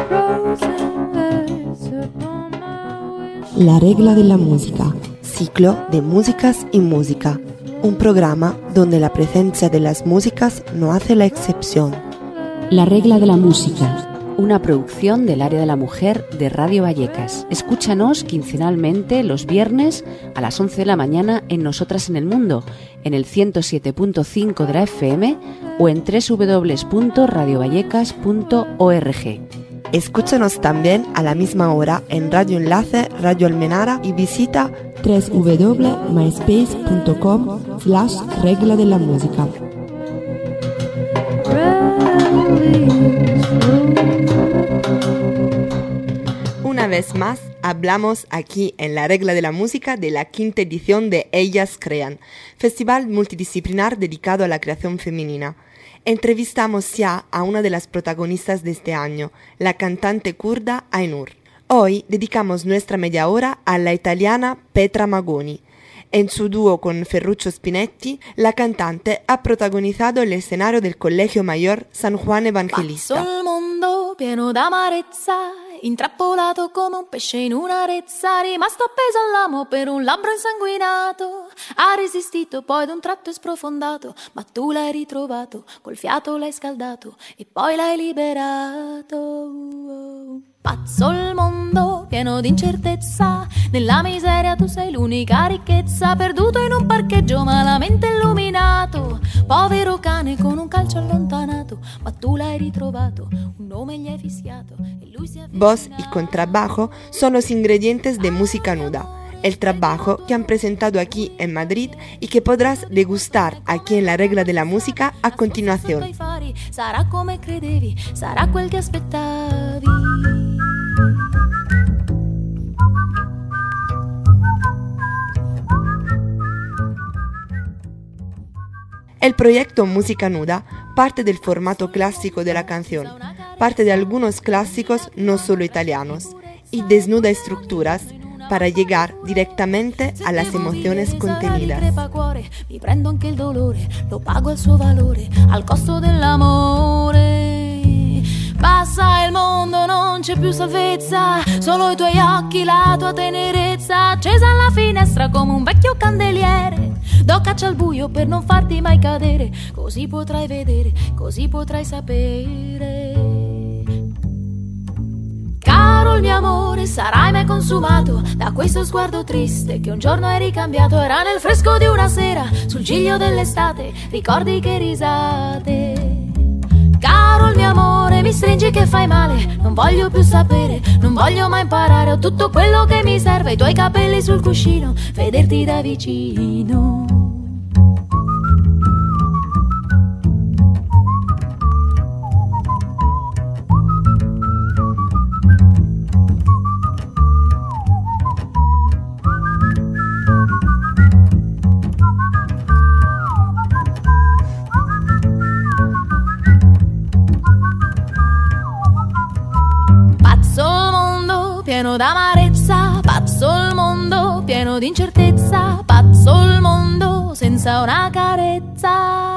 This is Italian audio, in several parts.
La regla de la música, ciclo de músicas y música, un programa donde la presencia de las músicas no hace la excepción. La regla de la música, una producción del área de la mujer de Radio Vallecas. Escúchanos quincenalmente los viernes a las 11 de la mañana en Nosotras en el Mundo, en el 107.5 de la FM o en www.radiovallecas.org. Escúchanos también a la misma hora en Radio Enlace, Radio Almenara y visita www.myspace.com/regla de la música. Una vez más, hablamos aquí en La Regla de la Música de la quinta edición de Ellas Crean, festival multidisciplinar dedicado a la creación femenina. Entrevistamos ya a una de las protagonistas de este año, la cantante kurda Aynur. Hoy dedicamos nuestra media hora a la italiana Petra Magoni. En su dúo con Ferruccio Spinetti, la cantante ha protagonizado el escenario del Colegio Mayor San Juan Evangelista. Passo il mondo pieno d'amarezza, intrappolato come un pesce in una rezza, rimasto appeso all'amo per un labbro insanguinato. Ha resistito, poi d'un tratto è sprofondato, ma tu l'hai ritrovato, col fiato l'hai scaldato e poi l'hai liberato. Pazzo il mondo pieno d'incertezza, nella miseria tu sei l'unica ricchezza, perduto in un parcheggio malamente illuminato, povero cane con un calcio allontanato, ma tu l'hai ritrovato, un nome gli hai fischiato e lui si è Voz y contrabajo son los ingredientes de Música Nuda, el trabajo que han presentado aquí en Madrid y que podrás degustar aquí en La Regla de la Música a continuación. Sarà come credevi, sarà quel che aspettavi. El proyecto Música Nuda parte del formato clásico de la canción, parte de algunos clásicos no solo italianos, y desnuda estructuras para llegar directamente a las emociones contenidas. Mi prendo anche il dolore, lo pago al suo valore, al costo dell'amore. Passa il mondo, non c'è più salvezza, solo i tuoi occhi, la tua tenerezza, accesa alla finestra come un vecchio candeliere. Do caccia al buio per non farti mai cadere, così potrai vedere, così potrai sapere. Caro il mio amore, sarai mai consumato da questo sguardo triste che un giorno hai ricambiato. Era nel fresco di una sera, sul giglio dell'estate, ricordi che risate. Caro il mio amore, mi stringi che fai male, non voglio più sapere, non voglio mai imparare. Ho tutto quello che mi serve, i tuoi capelli sul cuscino, vederti da vicino. Pieno d'amarezza, pazzo il mondo, pieno d'incertezza, pazzo il mondo, senza una carezza.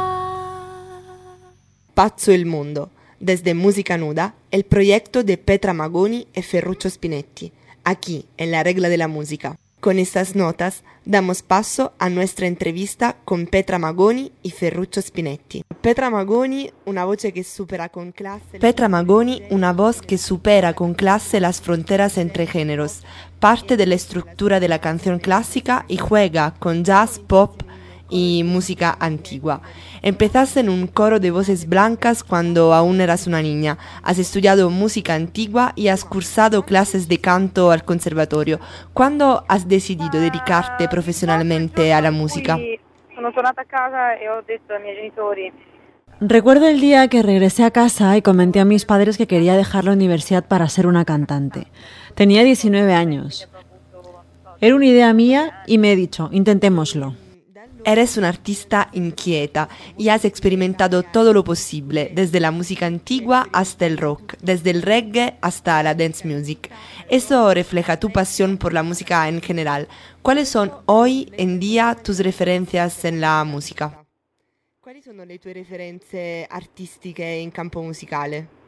Pazzo il mundo, desde Música Nuda, el proyecto de Petra Magoni y Ferruccio Spinetti, aquí en La Regla de la Música. Con estas notas damos paso a nuestra entrevista con Petra Magoni y Ferruccio Spinetti. Petra Magoni, una voz que supera con clase. Petra Magoni, una voz que supera con clase las fronteras entre géneros, parte de la estructura de la canción clásica y juega con jazz, pop y música antigua. Empezaste en un coro de voces blancas cuando aún eras una niña. Has estudiado música antigua y has cursado clases de canto al conservatorio. ¿Cuándo has decidido dedicarte profesionalmente a la música? Sono tornata a casa e ho detto ai miei genitori. Recuerdo el día que regresé a casa y comenté a mis padres que quería dejar la universidad para ser una cantante. Tenía 19 años. Era una idea mía y me he dicho, intentémoslo. Eres una artista inquieta y has experimentado todo lo posible, desde la música antigua hasta el rock, desde el reggae hasta la dance music. Eso refleja tu pasión por la música en general. ¿Cuáles son hoy en día tus referencias en la música? Quali sono le tue referenze artistiche in campo musicale?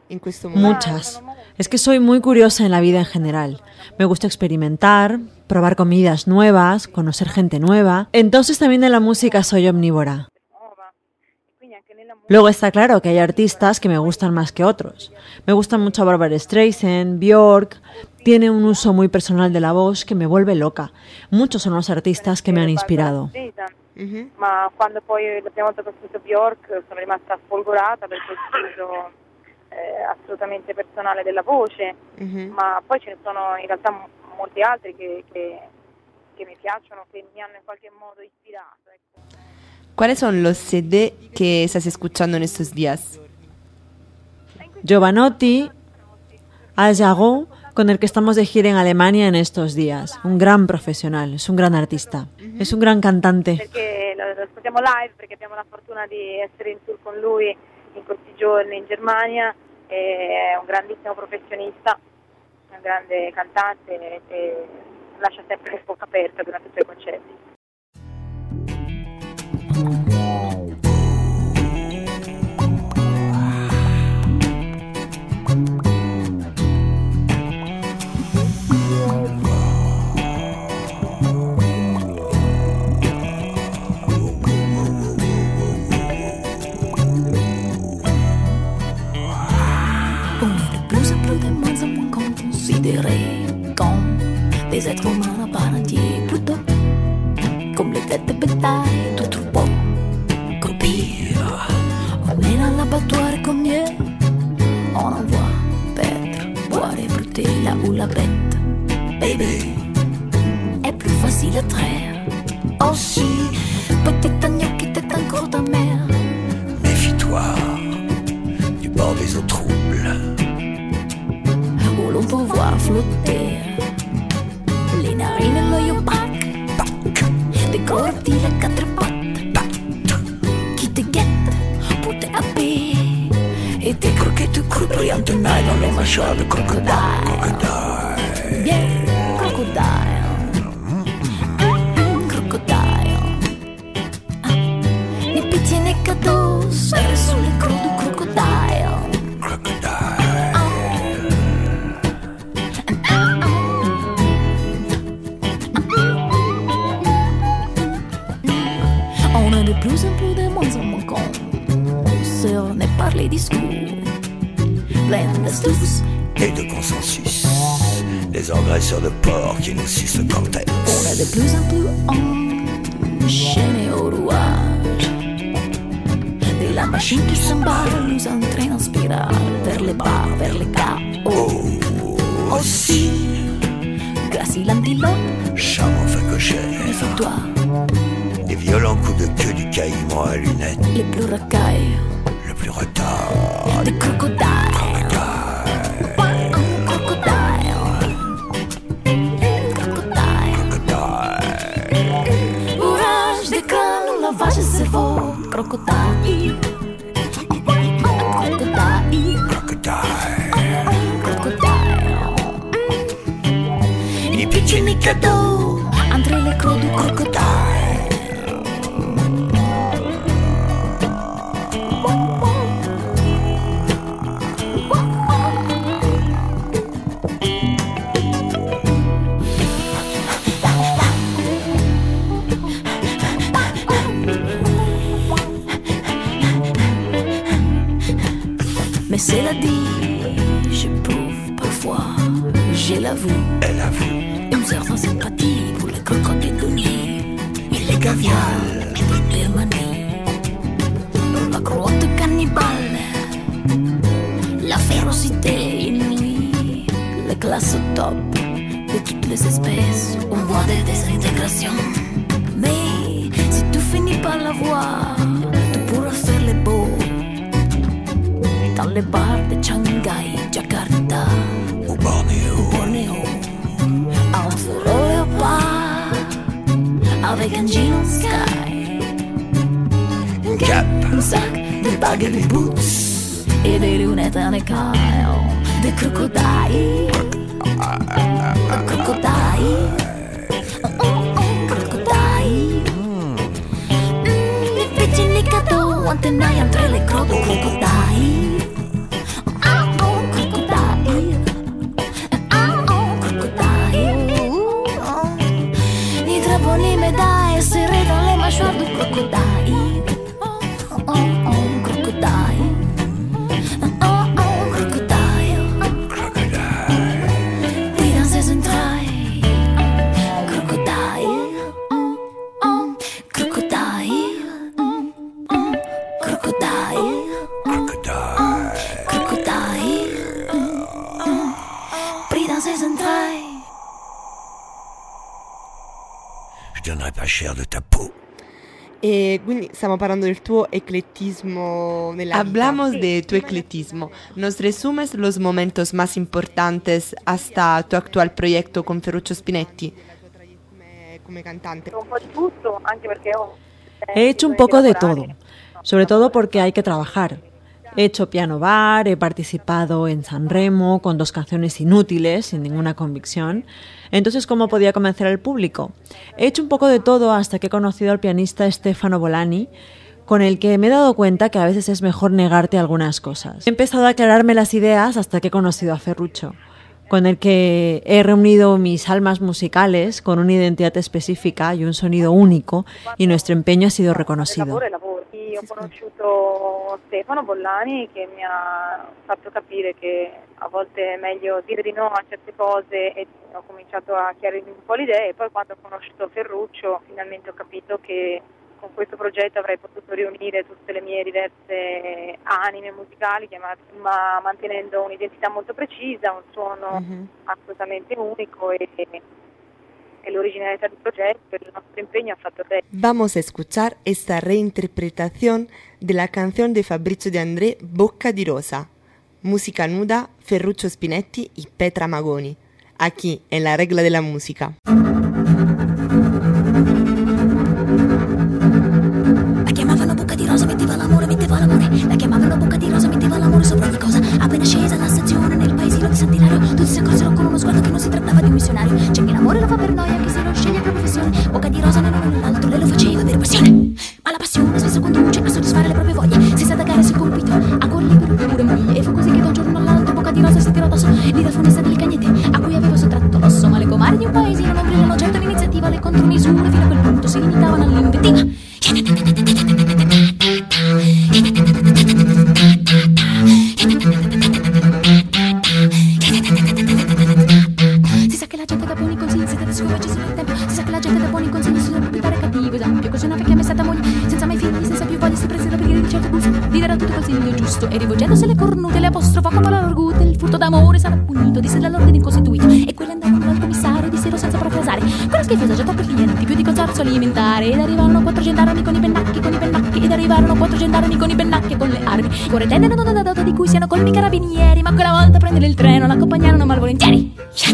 en questo mondo? Muchas. Es que soy muy curiosa en la vida en general. Me gusta experimentar, probar comidas nuevas, conocer gente nueva. Entonces también en la música soy omnívora. Luego está claro que hay artistas que me gustan más que otros. Me gusta mucho Barbra Streisand, Björk. Tiene un uso muy personal de la voz que me vuelve loca. Muchos son los artistas que me han inspirado. Ma quando poi la prima volta che ho sentito Björk sono rimasta sfolgorata per questo uso assolutamente personale della voce, ma poi ce ne sono in realtà molti altri che mi piacciono, che mi hanno in qualche modo ispirato. Ecco. ¿Cuáles son los CD que estás escuchando en estos días? Giovanotti, Al Jarreau, con el que estamos de gira en Alemania en estos días. Un gran profesional, es un gran artista, es un gran cantante. Perché lo ascoltiamo live, perché abbiamo la fortuna di essere in tour con lui in questi giorni in Germania, è un grandissimo professionista, un grande cantante e lascia sempre il bocca aperta durante i suoi concerti. Comme des êtres humains à part entière, plutôt comme les têtes de bétail, tout troupeau, croupir. On est dans l'abattoir comme mieux, on en voit paître, boire et brouter là où la bête, baby, est plus facile à traire. Aussi, petit agneau qui t'est encore ta mère. Méfie-toi du bord des eaux troubles, où l'on peut voir flotter les narines et l'œil opaque, des cordes à quatre pattes qui te guettent pour te happer, et tes croquettes crues brillant de naille dans les mâchoires de crocodile. Bien, crocodile, crocodile. Ni pitié ni cadeau, serré sous les crocs du crocodile. De plus en plus, de moins en moins concernés par les discours pleins d'astuces et de consensus. Les engraisseurs de porc qui nous sucent le cortex. On est de plus en plus enchaînés au rouage de la machine qui s'emballe, nous entraîne en spirale vers les bas, vers les chaos. Aussi, grâce à l'antilope, charmant facochère, méfie-toi. Des violents coups de queue du caïman à lunettes, les plus racailles, le plus retard, des crocodiles. Bourrage des crânes, lavage de cerveau, crocodile. Ni pitié ni cadeau, entre les crocs du crocodile. Mais cela dit, j'éprouve parfois, je l'avoue, elle avoue, une certaine sympathie pour les crocodiles de nuit et les gavials de Birmanie. Pour la crotte cannibale, la férocité inouïe, les classes au top de toutes les espèces, on voit des désintégration. Mais si tu finis par la voir, tu pourras faire les beaux dans les bars de Shanghai, Jakarta ou Bornéo, à un fourreau léopard avec un jean en sky, une cape, un sac, des bagues et des boots et des lunettes en écaille, des crocodiles, crocodiles, crocodiles, les petits les cadeaux en tenaille entre les crocs de crocodiles. sie sind drei. Je donnerai pas cher de ta peau. E quindi stiamo parlando del tuo eclectismo nella Hablamos Sí. de tu eclectismo. ¿Nos resumes los momentos más importantes hasta tu actual proyecto con Ferruccio Spinetti? Come cantante. Un po' di tutto, anche perché He hecho un poco de todo, sobre todo porque hay que trabajar. He hecho piano bar, he participado en Sanremo con 2 canciones inútiles, sin ninguna convicción. Entonces, ¿cómo podía convencer al público? He hecho un poco de todo hasta que he conocido al pianista Stefano Bolani, con el que me he dado cuenta que a veces es mejor negarte algunas cosas. He empezado a aclararme las ideas hasta que he conocido a Ferruccio, con el que he reunido mis almas musicales con una identidad específica y un sonido único, y nuestro empeño ha sido reconocido. lavoro. Ho conosciuto Stefano Bollani che mi ha fatto capire che a volte è meglio dire di no a certe cose e ho cominciato a chiarirmi un po' le idee e poi quando ho conosciuto Ferruccio finalmente ho capito che con questo progetto avrei potuto riunire tutte le mie diverse anime musicali, ma mantenendo un'identità molto precisa, un suono assolutamente unico e l'originalità del progetto, el nostro impegno ha fatto bene. Vamos a escuchar esta reinterpretación de la canción de Fabrizio De André, Bocca di Rosa. Música nuda, Ferruccio Spinetti y Petra Magoni. Aquí, en La Regla de la Música. La chiamavano Bocca di Rosa, metteva l'amore. La chiamavano Bocca di Rosa, metteva l'amore sopra ogni cosa. Appena scesa alla stazione nel paesino di Sant'Ilario, tutti si accorsero con uno sguardo che non si trattava di un missionario. C'è chi l'amore lo fa per noia, chi se lo sceglie per professione. Bocca di Rosa nell'uno nell'altro, lei lo faceva per passione. Ma la passione spesso conduce a soddisfare le proprie voglie, senza attaccare sul compito, a cuor libero pure moglie. E fu così che da un giorno all'altro Bocca di Rosa si tirò addosso lì dal fornista delle cagnette, a cui aveva sottratto l'osso. Ma le comari di un paesino non brillano certo l'iniziativa, le contromisure fino a quel punto si limitavano all'invettiva. Si sa che la gente da buoni consigli siete scoperci sul tempo. Si sa che la gente da buoni consigli si deve dare cattivo esempio. Così una vecchia messata moglie, senza mai figli, senza più voglia, si prese da preghiere di certo gusto, gli darà tutto consiglio giusto. E rivolgendosi alle cornute le apostrofa con parole argute. Il furto d'amore sarà punito, disse dall'ordine incostituito. E quelle andarono dal commissario, dissero senza profrasare: quella schifosa già troppo clienti, più di consorzio alimentare. Ed arrivarono 4 gendarmi con i pennacchi, ed arrivarono 4 gendarmi con i pennacchi e con le armi. Corre tende non dato di cui siano colpi carabinieri, ma quella volta prendere il treno l'accompagnarono malvolentieri.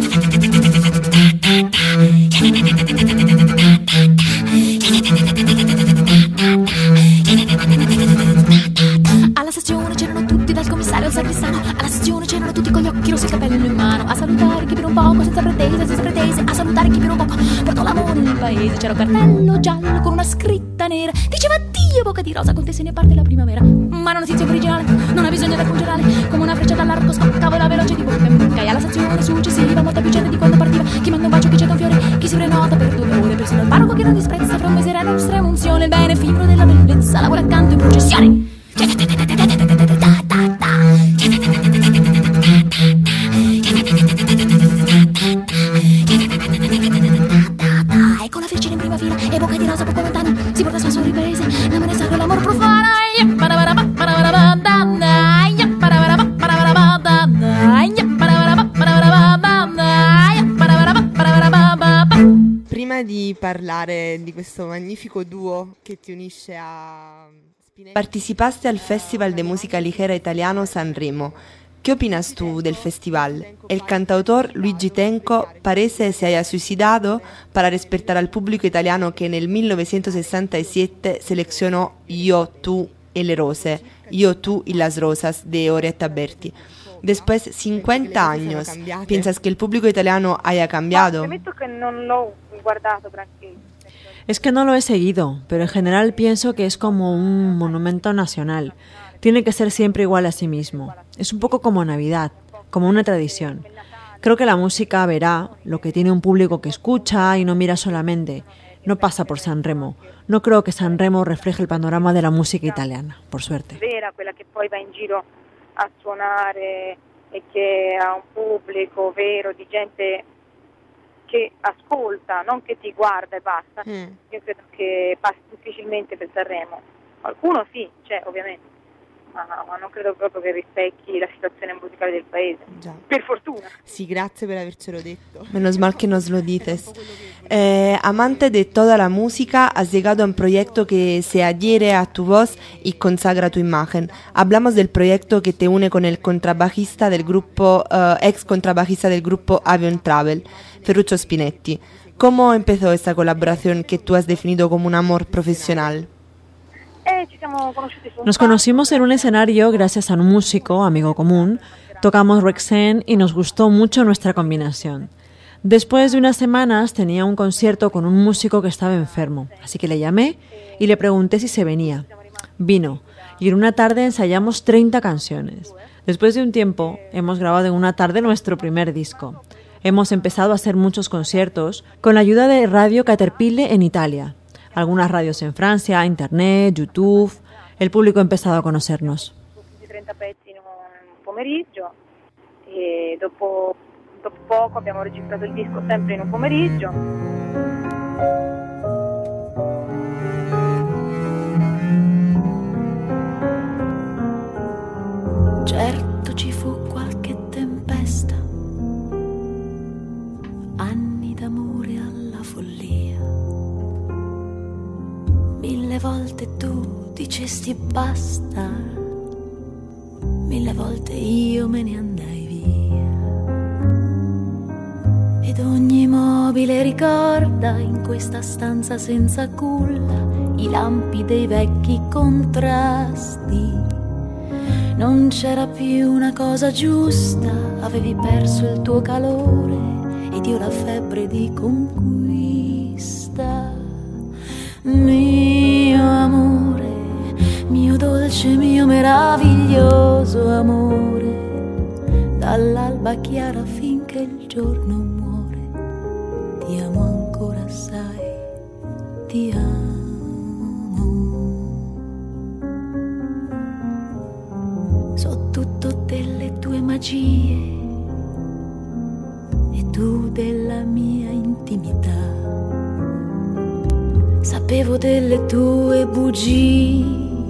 Alla stazione c'erano tutti, dal commissario al sagrestano. Alla stazione c'erano tutti con gli occhi rossi e il cappello in mano, a salutare chi per un poco, senza pretese, a salutare chi per un poco portò l'amore nel paese. C'era un cartello giallo con una scritta nera, diceva addio Bocca di Rosa, con te se ne parte la primavera. Ma la notizia originale non ha bisogno del congelare, come una freccia dall'arco scoccava la veloce di bocca in bocca. E alla stazione successiva molta più gente di quando partiva, chi manda un bacio, chi cetta un fiore, chi si prenota per 2 ore, persino il parroco che non disprezza fra un mese era nostra unzione. Il bene fibro della bellezza lavora accanto in processione. Ecco la Vergine in prima fila e Bocca di Rosa poco lontano si porta a spasso il paese, l'amore sacro e l'amor profano. Prima di parlare di questo magnifico duo che ti unisce a Spinetti, participaste al Festival de Música Ligera Italiano Sanremo. ¿Qué opinas tú del festival? El cantautor Luigi Tenco parece se haya suicidado para respetar al público italiano que en el 1967 seleccionó Io, tu e le rose, Io, tu y las rosas de Orietta Berti. Después 50 años, ¿piensas que el público italiano haya cambiado? Premetto che non l'ho guardato granché. Es que no lo he seguido, pero en general pienso que es como un monumento nacional. Tiene que ser siempre igual a sí mismo. Es un poco como Navidad, como una tradición. Creo que la música verá lo que tiene un público que escucha y no mira solamente. No pasa por Sanremo. No creo que Sanremo refleje el panorama de la música italiana, por suerte. Vera, quella che poi va in giro a suonare e che ha un pubblico vero di gente che ascolta, non che ti guarda e basta. Io credo che passi difficilmente per Sanremo. Qualcuno sì, c'è ovviamente, ma non credo proprio che rispecchi la situazione musicale del paese. Già. Per fortuna. Sí, gracias por haberlo detto. Menos mal que nos lo dices. Amante de toda la música, has llegado a un proyecto que se adhiere a tu voz y consagra tu imagen. Hablamos del proyecto que te une con el contrabajista del grupo, ex contrabajista del grupo Avion Travel, Ferruccio Spinetti. ¿Cómo empezó esta colaboración que tú has definido como un amor profesional? Nos conocimos en un escenario gracias a un músico, amigo común. Tocamos Rexen y nos gustó mucho nuestra combinación. Después de unas semanas tenía un concierto con un músico que estaba enfermo, así que le llamé y le pregunté si se venía. Vino y en una tarde ensayamos 30 canciones. Después de un tiempo hemos grabado en una tarde nuestro primer disco. Hemos empezado a hacer muchos conciertos con la ayuda de Radio Caterpillar en Italia. Algunas radios en Francia, Internet, YouTube. El público ha empezado a conocernos. 30 pezzi in un pomeriggio e dopo poco abbiamo registrato il disco sempre in un pomeriggio. Certo ci fu qualche tempesta, anni d'amore alla follia. 1000 volte tu dicesti basta, 1000 volte io me ne andai via. Ed ogni mobile ricorda in questa stanza senza culla i lampi dei vecchi contrasti. Non c'era più una cosa giusta, avevi perso il tuo calore ed io la febbre di conquista. Mio amore, mio dolce, mio meraviglioso amore, dall'alba chiara finché il giorno muore, ti amo ancora, sai, ti amo. So tutto delle tue magie e tu della mia intimità. Sapevo delle tue bugie,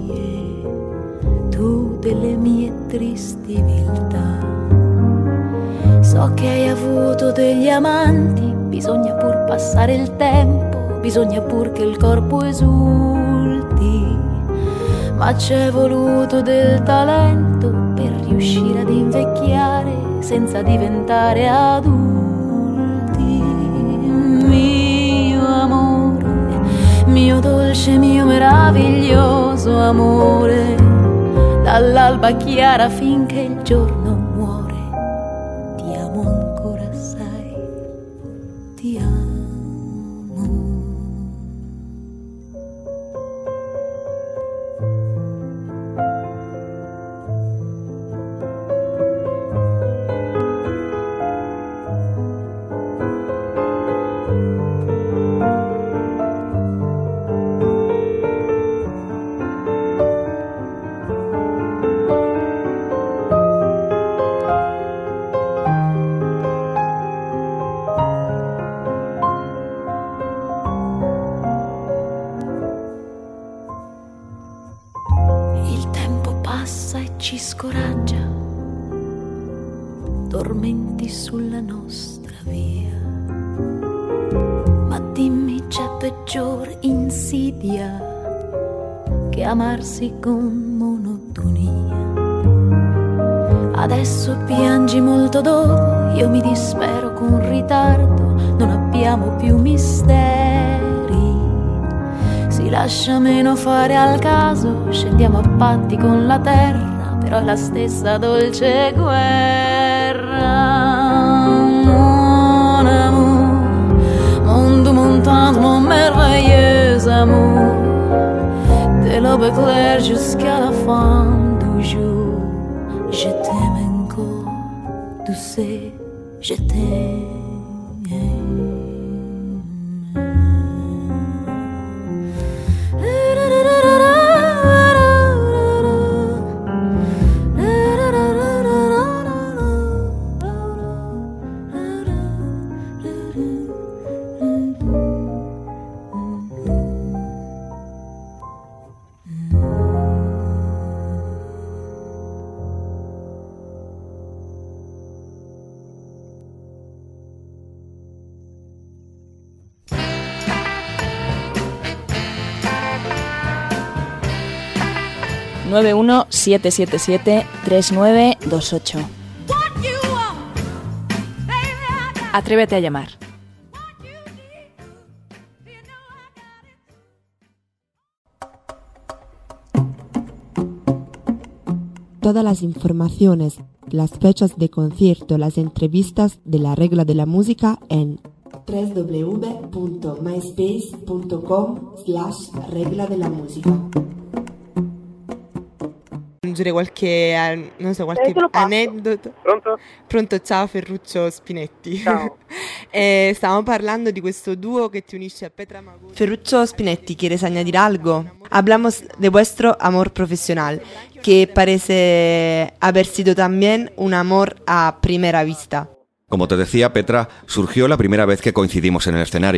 tu delle mie tristi viltà. So che hai avuto degli amanti, bisogna pur passare il tempo, bisogna pur che il corpo esulti. Ma c'è voluto del talento per riuscire ad invecchiare senza diventare adulti. Mio amore, mio dolce, mio meraviglioso amore, dall'alba chiara finché il giorno muore, ti amo ancora, sai, ti amo. Ci scoraggia, tormenti sulla nostra via, ma dimmi, c'è peggior insidia che amarsi con monotonia. Adesso piangi molto dopo, io mi dispero con ritardo, non abbiamo più misteri. Si lascia meno fare al caso, scendiamo a patti con la terra, però è la stessa dolce guerra. Mon amour, monde montagne, mon merveilleux amour, de l'aube éclair jusqu'à la fin du jour. Je t'aime encore, tu sais, je t'aime. 917773928. Atrévete a llamar. Todas las informaciones, las fechas de concierto, las entrevistas de La Regla de la Música en www.myspace.com/Regla della Musica. Aggiungere qualche aneddoto. Pronto, ciao Ferruccio Spinetti. Ciao. Stavamo parlando di questo dúo que te unisce a Petra Magoni. Ferruccio Spinetti, ¿quieres añadir algo? Hablamos de vuestro amor profesional, que parece haber sido también un amor a primera vista. Como te decía, Petra, surgió la primera vez que coincidimos en el escenario.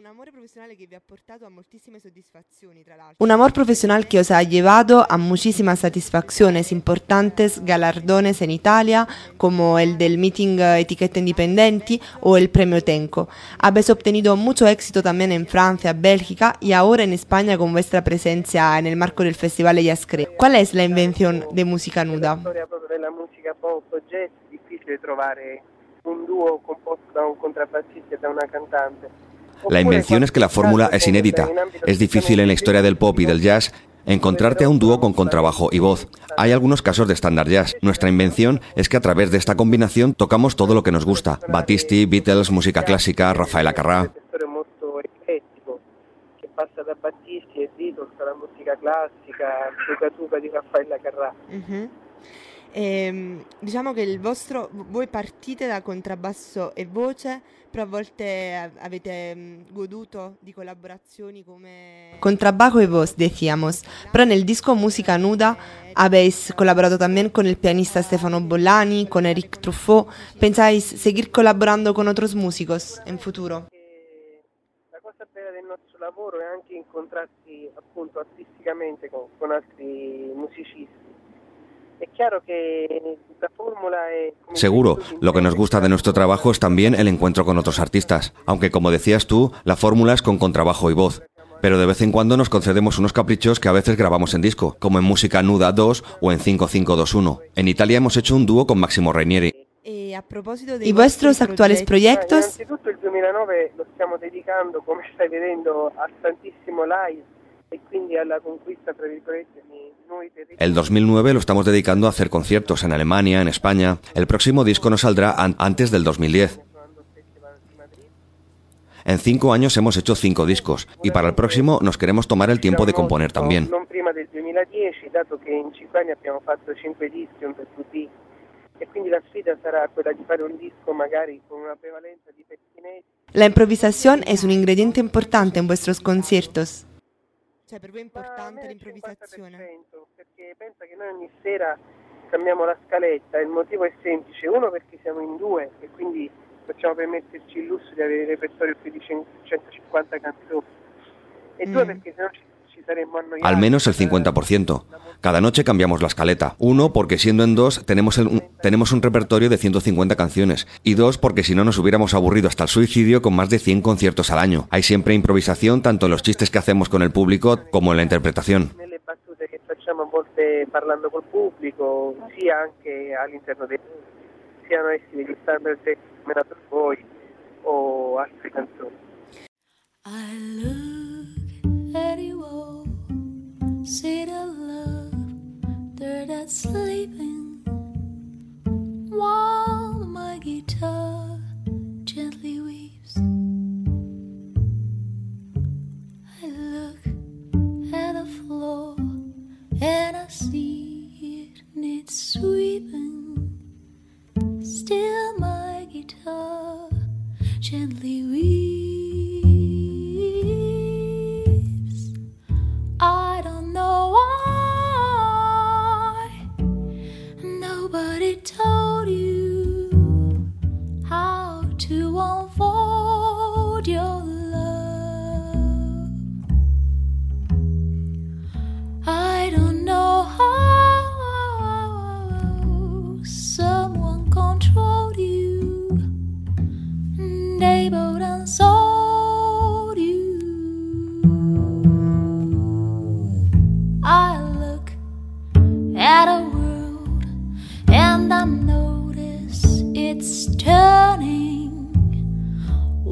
Un amor profesional que os ha llevado a muchísimas satisfacciones, importantes galardones en Italia, como el del meeting Etiquette Indipendenti o el premio Tenco. Habéis obtenido mucho éxito también en Francia, Bélgica y ahora en España con vuestra presencia en el marco del Festival Ellas Creen. ¿Cuál es la invención de Musica Nuda? La storia proprio della musica pop jazz, è difficile trovare un dúo composto da un contrabbassista e da una cantante. La invención es que la fórmula es inédita. Es difícil en la historia del pop y del jazz encontrarte a un dúo con contrabajo y voz. Hay algunos casos de standard jazz. Nuestra invención es que a través de esta combinación tocamos todo lo que nos gusta. Battisti, Beatles, música clásica, Rafael Acarrá. Che passa da Battisti e Beatles alla musica classica, Tuca di Raffaele Acarrà. Diciamo che voi partite da contrabbasso e voce, però a volte avete goduto di collaborazioni come contrabajo y voz, decíamos, pero en el disco Musica Nuda habéis colaborado también con el pianista Stefano Bollani, con Eric Truffaut. ¿Pensáis seguir colaborando con otros músicos en futuro? La cosa bella del nostro lavoro è anche incontrarsi appunto artisticamente con altri musicisti. Seguro, lo que nos gusta de nuestro trabajo es también el encuentro con otros artistas, aunque como decías tú, la fórmula es con contrabajo y voz. Pero de vez en cuando nos concedemos unos caprichos que a veces grabamos en disco, como en Musica Nuda 2 o en 5521. En Italia hemos hecho un dúo con Massimo Rainieri. ¿Y vuestros actuales proyectos? Innanzitutto il 2009 lo stiamo dedicando, come stai vedendo, a tantissimo live e quindi alla conquista, tra virgolette, di nuovi territori. El 2009 lo estamos dedicando a hacer conciertos en Alemania, en España. El próximo disco no saldrá antes del 2010. En 5 años hemos hecho 5 discos y para el próximo nos queremos tomar el tiempo de componer también. Non prima del 2010, dato che in 5 anni abbiamo fatto 5 dischi, un LP, e quindi la sfida sarà quella di fare un disco magari con una prevalenza di pezzi inediti. La improvisación es un ingrediente importante en vuestros conciertos. Cioè, per voi è importante l'improvvisazione? Perché pensa che noi ogni sera cambiamo la scaletta, il motivo è semplice: uno, perché siamo in due e quindi possiamo permetterci il lusso di avere il repertorio più di 150 canzoni, e due, perché sennò ci saremmo annoiati. Al menos el 50%. Cada noche cambiamos la escaleta. 1, porque siendo en 2 tenemos un repertorio de 150 canciones. Y 2, porque si no nos hubiéramos aburrido hasta el suicidio con más de 100 conciertos al año. Hay siempre improvisación, tanto en los chistes que hacemos con el público como en la interpretación. Nelle battute che facciamo a volte parlando col pubblico, sia anche all'interno dei, siano essi degli standard come per voi o altre canzoni. I look at you all, see the laughter that's sleeping, while my guitar gently weeps. I look at the floor and I see it needs sweeping. Still my guitar gently weeps. I don't know why nobody told you how to unfold your love. I don't know how someone controlled you, able and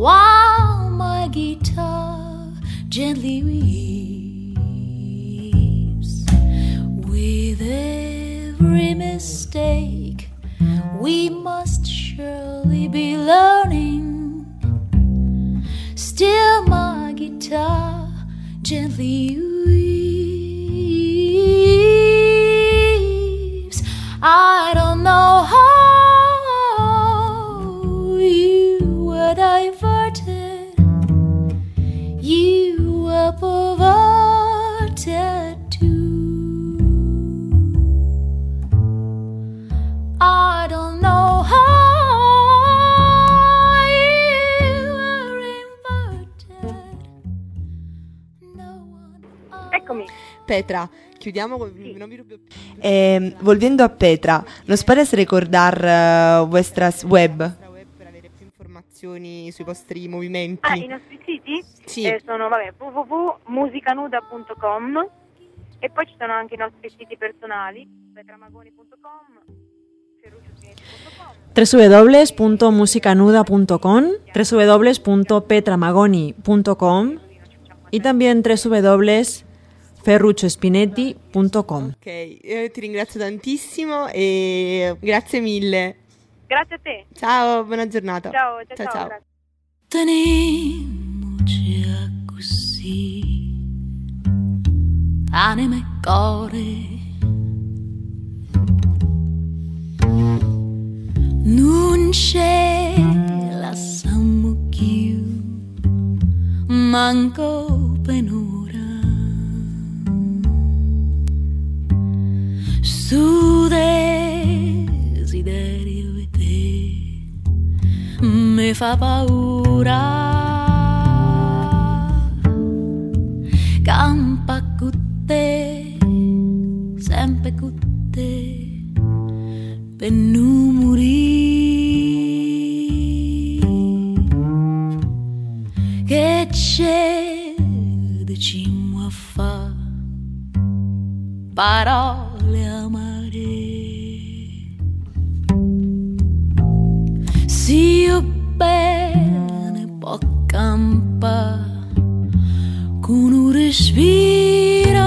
while my guitar gently weaves. With every mistake we must surely be learning. Still my guitar gently weaves. I don't know how you were diverted, you were perverted too. I don't know how you were inverted. No one. Eccomi. Petra, chiudiamo con... No mi rubo più. Volviendo a Petra, ¿nos puedes recordar vuestras web? Per avere più informazioni sui vostri movimenti. I nostri siti Sì. sono www.musicanuda.com e poi ci sono anche i nostri siti personali, petramagoni.com, ferrucciospinetti.com, www.musicanuda.com, www.petramagoni.com y también www.ferrucciospinetti.com. Ok, io ti ringrazio tantissimo e grazie mille. Grazie a te. Ciao, buona giornata. Ciao, grazie. Teniamoci così, anima e cuore. Non c'è la sammo più, manco penura. Su desiderio e te mi fa paura. Campa con te, sempre con te, per non morire. Che c'è decimo a fa parole amare. Si io bene può campare con un respiro,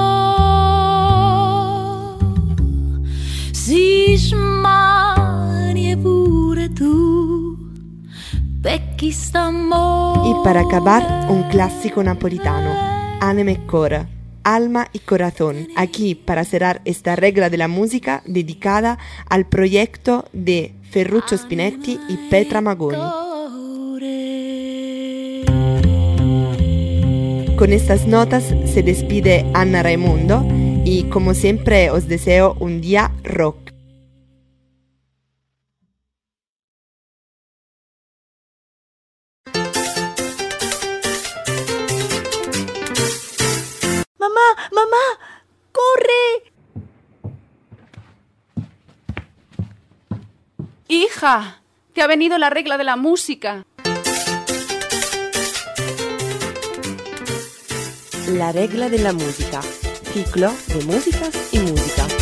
si smanie pure tu, perché st'amore. Y para acabar, un clásico napolitano, Anima e Cor, Alma y Corazón, aquí para cerrar esta regla de la música dedicada al proyecto de Ferruccio Spinetti y Petra Magoni. Con estas notas se despide Anna Raimundo y como siempre os deseo un día rock. ¡Mamá! ¡Corre! Hija, que ha venido la regla de la música. La regla de la música, ciclo de músicas y música.